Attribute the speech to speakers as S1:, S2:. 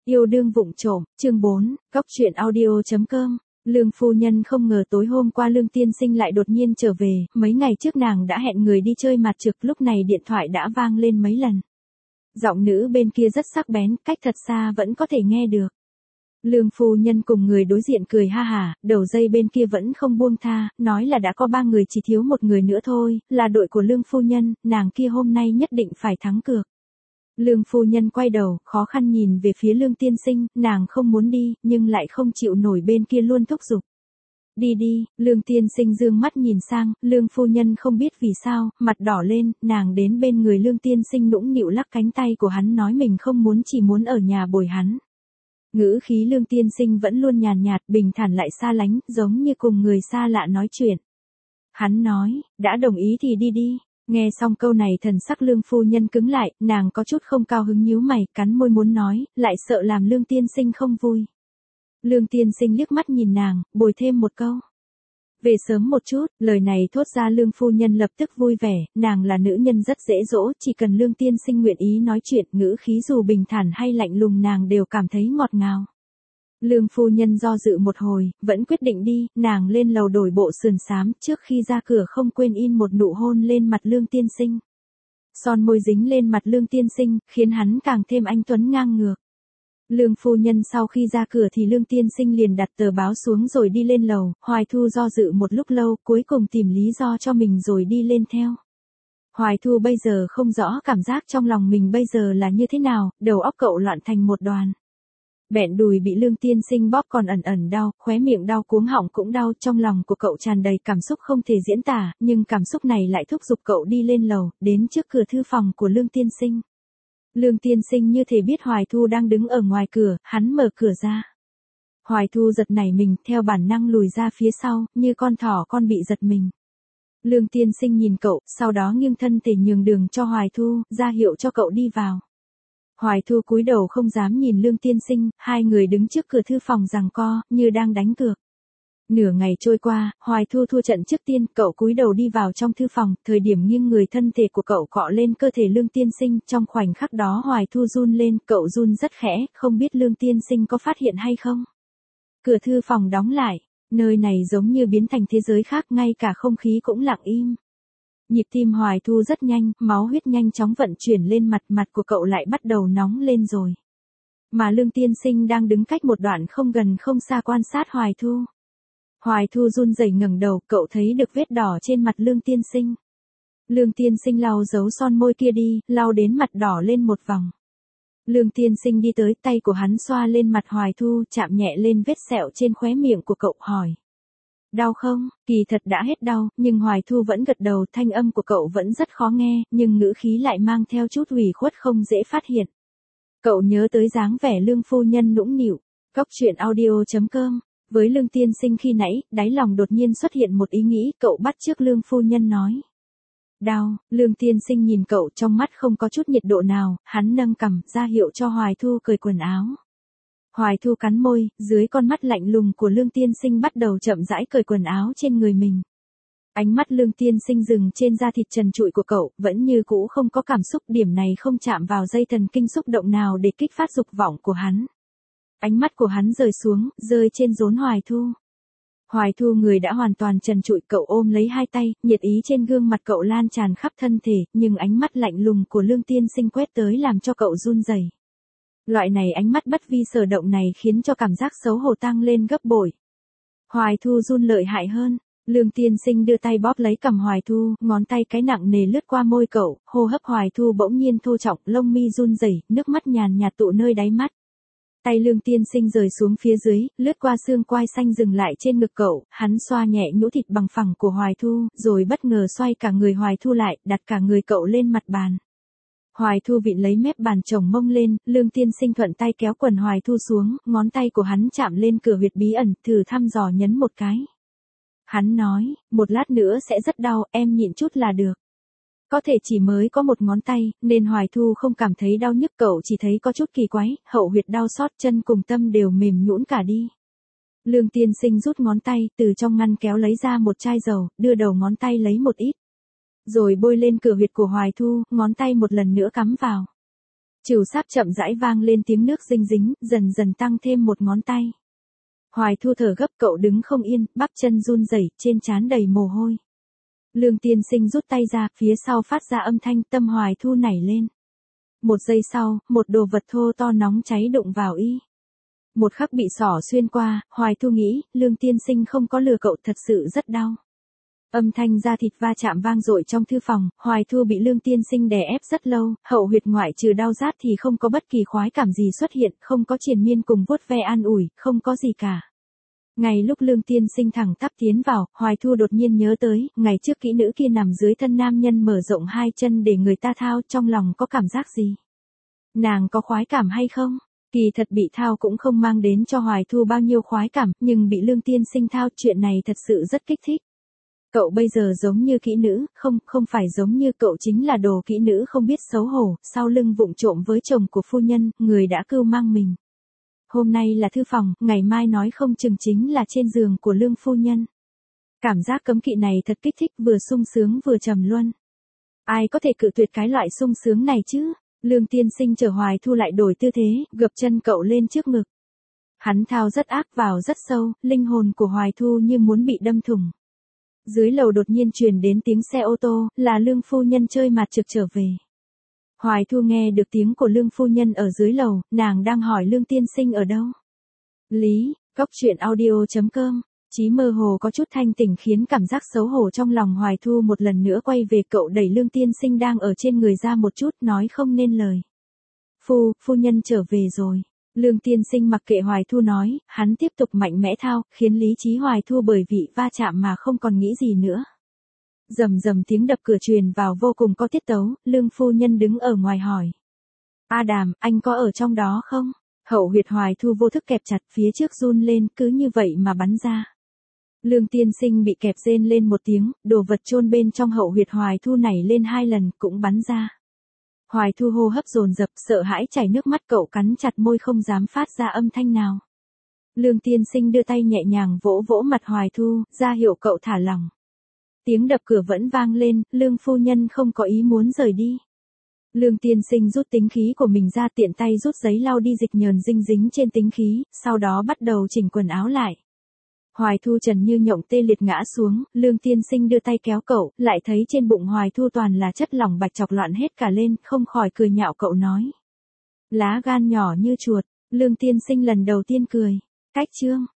S1: Yêu đương vụng trộm, chương 4, Cóc truyện audio.com. Lương phu nhân không ngờ tối hôm qua Lương tiên sinh lại đột nhiên trở về, mấy ngày trước nàng đã hẹn người đi chơi mặt trược, lúc này điện thoại đã vang lên mấy lần. Giọng nữ bên kia rất sắc bén, cách thật xa vẫn có thể nghe được. Lương phu nhân cùng người đối diện cười ha hả, đầu dây bên kia vẫn không buông tha, nói là đã có 3 người chỉ thiếu một người nữa thôi, là đội của Lương phu nhân, nàng kia hôm nay nhất định phải thắng cược. Lương phu nhân quay đầu, khó khăn nhìn về phía Lương tiên sinh, nàng không muốn đi, nhưng lại không chịu nổi bên kia luôn thúc giục. Đi đi, Lương tiên sinh dương mắt nhìn sang, Lương phu nhân không biết vì sao, mặt đỏ lên, nàng đến bên người Lương tiên sinh nũng nịu lắc cánh tay của hắn nói mình không muốn, chỉ muốn ở nhà bồi hắn. Ngữ khí Lương tiên sinh vẫn luôn nhàn nhạt, bình thản lại xa lánh, giống như cùng người xa lạ nói chuyện. Hắn nói, đã đồng ý thì đi đi. Nghe xong câu này thần sắc Lương phu nhân cứng lại, nàng có chút không cao hứng nhíu mày, cắn môi muốn nói, lại sợ làm Lương tiên sinh không vui. Lương tiên sinh liếc mắt nhìn nàng, bồi thêm một câu. Về sớm một chút, lời này thốt ra Lương phu nhân lập tức vui vẻ, nàng là nữ nhân rất dễ dỗ, chỉ cần Lương tiên sinh nguyện ý nói chuyện, ngữ khí dù bình thản hay lạnh lùng nàng đều cảm thấy ngọt ngào. Lương phu nhân do dự một hồi, vẫn quyết định đi, nàng lên lầu đổi bộ sườn xám, trước khi ra cửa không quên in một nụ hôn lên mặt Lương tiên sinh. Son môi dính lên mặt Lương tiên sinh, khiến hắn càng thêm anh tuấn ngang ngược. Lương phu nhân sau khi ra cửa thì Lương tiên sinh liền đặt tờ báo xuống rồi đi lên lầu, Hoài Thu do dự một lúc lâu, cuối cùng tìm lý do cho mình rồi đi lên theo. Hoài Thu bây giờ không rõ cảm giác trong lòng mình bây giờ là như thế nào, đầu óc cậu loạn thành một đoàn. Bẹn đùi bị Lương tiên sinh bóp còn ẩn ẩn đau, khóe miệng đau, cuống họng cũng đau, trong lòng của cậu tràn đầy cảm xúc không thể diễn tả, nhưng cảm xúc này lại thúc giục cậu đi lên lầu, đến trước cửa thư phòng của Lương tiên sinh. Lương tiên sinh như thể biết Hoài Thu đang đứng ở ngoài cửa, hắn mở cửa ra. Hoài Thu giật nảy mình, theo bản năng lùi ra phía sau, như con thỏ con bị giật mình. Lương tiên sinh nhìn cậu, sau đó nghiêng thân thể nhường đường cho Hoài Thu, ra hiệu cho cậu đi vào. Hoài Thu cúi đầu không dám nhìn Lương tiên sinh, hai người đứng trước cửa thư phòng giằng co, như đang đánh cược. Nửa ngày trôi qua, Hoài Thu thua trận trước tiên, cậu cúi đầu đi vào trong thư phòng, thời điểm nghiêng người thân thể của cậu cọ lên cơ thể Lương tiên sinh, trong khoảnh khắc đó Hoài Thu run lên, cậu run rất khẽ, không biết Lương tiên sinh có phát hiện hay không. Cửa thư phòng đóng lại, nơi này giống như biến thành thế giới khác, ngay cả không khí cũng lặng im. Nhịp tim Hoài Thu rất nhanh, máu huyết nhanh chóng vận chuyển lên mặt của cậu lại bắt đầu nóng lên rồi. Mà Lương tiên sinh đang đứng cách một đoạn không gần không xa quan sát Hoài Thu. Hoài Thu run rẩy ngẩng đầu, cậu thấy được vết đỏ trên mặt Lương tiên sinh. Lương tiên sinh lau dấu son môi kia đi, lau đến mặt đỏ lên một vòng. Lương tiên sinh đi tới, tay của hắn xoa lên mặt Hoài Thu, chạm nhẹ lên vết sẹo trên khóe miệng của cậu, hỏi. Đau không? Kỳ thật đã hết đau, nhưng Hoài Thu vẫn gật đầu, thanh âm của cậu vẫn rất khó nghe, nhưng ngữ khí lại mang theo chút ủy khuất không dễ phát hiện. Cậu nhớ tới dáng vẻ Lương phu nhân nũng nịu. Cóc truyện audio.com. Với Lương tiên sinh khi nãy, đáy lòng đột nhiên xuất hiện một ý nghĩ, cậu bắt chước Lương phu nhân nói. Đau, Lương tiên sinh nhìn cậu, trong mắt không có chút nhiệt độ nào, hắn nâng cằm, ra hiệu cho Hoài Thu cởi quần áo. Hoài Thu cắn môi, dưới con mắt lạnh lùng của Lương tiên sinh bắt đầu chậm rãi cởi quần áo trên người mình. Ánh mắt Lương tiên sinh dừng trên da thịt trần trụi của cậu, vẫn như cũ không có cảm xúc, điểm này không chạm vào dây thần kinh xúc động nào để kích phát dục vọng của hắn. Ánh mắt của hắn rời xuống, rơi trên rốn Hoài Thu. Hoài Thu người đã hoàn toàn trần trụi, cậu ôm lấy hai tay, nhiệt ý trên gương mặt cậu lan tràn khắp thân thể, nhưng ánh mắt lạnh lùng của Lương tiên sinh quét tới làm cho cậu run rẩy. Loại này ánh mắt bất vi sở động này khiến cho cảm giác xấu hổ tăng lên gấp bội. Hoài Thu run lợi hại hơn. Lương tiên sinh đưa tay bóp lấy cằm Hoài Thu, ngón tay cái nặng nề lướt qua môi cậu, hô hấp Hoài Thu bỗng nhiên thô trọng, lông mi run rẩy, nước mắt nhàn nhạt tụ nơi đáy mắt. Tay Lương tiên sinh rời xuống phía dưới, lướt qua xương quai xanh dừng lại trên ngực cậu, hắn xoa nhẹ nhũ thịt bằng phẳng của Hoài Thu, rồi bất ngờ xoay cả người Hoài Thu lại, đặt cả người cậu lên mặt bàn. Hoài Thu vịn lấy mép bàn chồng mông lên, Lương tiên sinh thuận tay kéo quần Hoài Thu xuống, ngón tay của hắn chạm lên cửa huyệt bí ẩn, thử thăm dò nhấn một cái. Hắn nói, một lát nữa sẽ rất đau, em nhịn chút là được. Có thể chỉ mới có một ngón tay, nên Hoài Thu không cảm thấy đau nhức, cậu chỉ thấy có chút kỳ quái, hậu huyệt đau xót, chân cùng tâm đều mềm nhũn cả đi. Lương tiên sinh rút ngón tay, từ trong ngăn kéo lấy ra một chai dầu, đưa đầu ngón tay lấy một ít. Rồi bôi lên cửa huyệt của Hoài Thu, ngón tay một lần nữa cắm vào. Trừu sáp chậm rãi vang lên tiếng nước dinh dính, dần dần tăng thêm một ngón tay. Hoài Thu thở gấp, cậu đứng không yên, bắp chân run rẩy, trên trán đầy mồ hôi. Lương Tiên Sinh rút tay ra, phía sau phát ra âm thanh, tâm Hoài Thu nảy lên. Một giây sau, một đồ vật thô to nóng cháy đụng vào y. Một khắc bị xỏ xuyên qua, Hoài Thu nghĩ, Lương Tiên Sinh không có lừa cậu, thật sự rất đau. Âm thanh da thịt va chạm vang dội trong thư phòng, Hoài Thu bị Lương Tiên Sinh đè ép rất lâu, hậu huyệt ngoại trừ đau rát thì không có bất kỳ khoái cảm gì xuất hiện, không có triền miên cùng vuốt ve an ủi, không có gì cả. Ngay lúc Lương Tiên Sinh thẳng tắp tiến vào, Hoài Thu đột nhiên nhớ tới, ngày trước kỹ nữ kia nằm dưới thân nam nhân mở rộng hai chân để người ta thao, trong lòng có cảm giác gì? Nàng có khoái cảm hay không? Kỳ thật bị thao cũng không mang đến cho Hoài Thu bao nhiêu khoái cảm, nhưng bị Lương Tiên Sinh thao, chuyện này thật sự rất kích thích. Cậu bây giờ giống như kỹ nữ, không phải giống như cậu, chính là đồ kỹ nữ không biết xấu hổ, sau lưng vụng trộm với chồng của phu nhân, người đã cưu mang mình. Hôm nay là thư phòng, ngày mai nói không chừng chính là trên giường của Lương phu nhân. Cảm giác cấm kỵ này thật kích thích, vừa sung sướng vừa trầm luân. Ai có thể cự tuyệt cái loại sung sướng này chứ? Lương Tiên Sinh chở Hoài Thu lại đổi tư thế, gập chân cậu lên trước ngực. Hắn thao rất ác vào rất sâu, linh hồn của Hoài Thu như muốn bị đâm thủng. Dưới lầu đột nhiên truyền đến tiếng xe ô tô, là Lương phu nhân chơi mặt trực trở về. Hoài Thu nghe được tiếng của Lương phu nhân ở dưới lầu, nàng đang hỏi Lương Tiên Sinh ở đâu. Lý, Cóc Truyện Audio.com. Chí mơ hồ có chút thanh tỉnh khiến cảm giác xấu hổ trong lòng Hoài Thu một lần nữa quay về, cậu đẩy Lương Tiên Sinh đang ở trên người ra một chút, nói không nên lời. Phu nhân trở về rồi. Lương Tiên Sinh mặc kệ Hoài Thu nói, hắn tiếp tục mạnh mẽ thao, khiến lý trí Hoài Thu bởi vị va chạm mà không còn nghĩ gì nữa. Rầm rầm tiếng đập cửa truyền vào vô cùng có tiết tấu, Lương phu nhân đứng ở ngoài hỏi. A Đàm, anh có ở trong đó không? Hậu huyệt Hoài Thu vô thức kẹp chặt, phía trước run lên, cứ như vậy mà bắn ra. Lương Tiên Sinh bị kẹp rên lên một tiếng, đồ vật chôn bên trong hậu huyệt Hoài Thu nảy lên 2 lần, cũng bắn ra. Hoài Thu hô hấp dồn dập, sợ hãi chảy nước mắt, cậu cắn chặt môi không dám phát ra âm thanh nào. Lương Tiên Sinh đưa tay nhẹ nhàng vỗ vỗ mặt Hoài Thu, ra hiệu cậu thả lỏng. Tiếng đập cửa vẫn vang lên, Lương phu nhân không có ý muốn rời đi. Lương Tiên Sinh rút tính khí của mình ra, tiện tay rút giấy lau đi dịch nhờn dinh dính trên tính khí, sau đó bắt đầu chỉnh quần áo lại. Hoài Thu trần như nhộng tê liệt ngã xuống, Lương Tiên Sinh đưa tay kéo cậu, lại thấy trên bụng Hoài Thu toàn là chất lỏng bạch chọc loạn hết cả lên, không khỏi cười nhạo cậu nói. Lá gan nhỏ như chuột. Lương Tiên Sinh lần đầu tiên cười. Cách chương.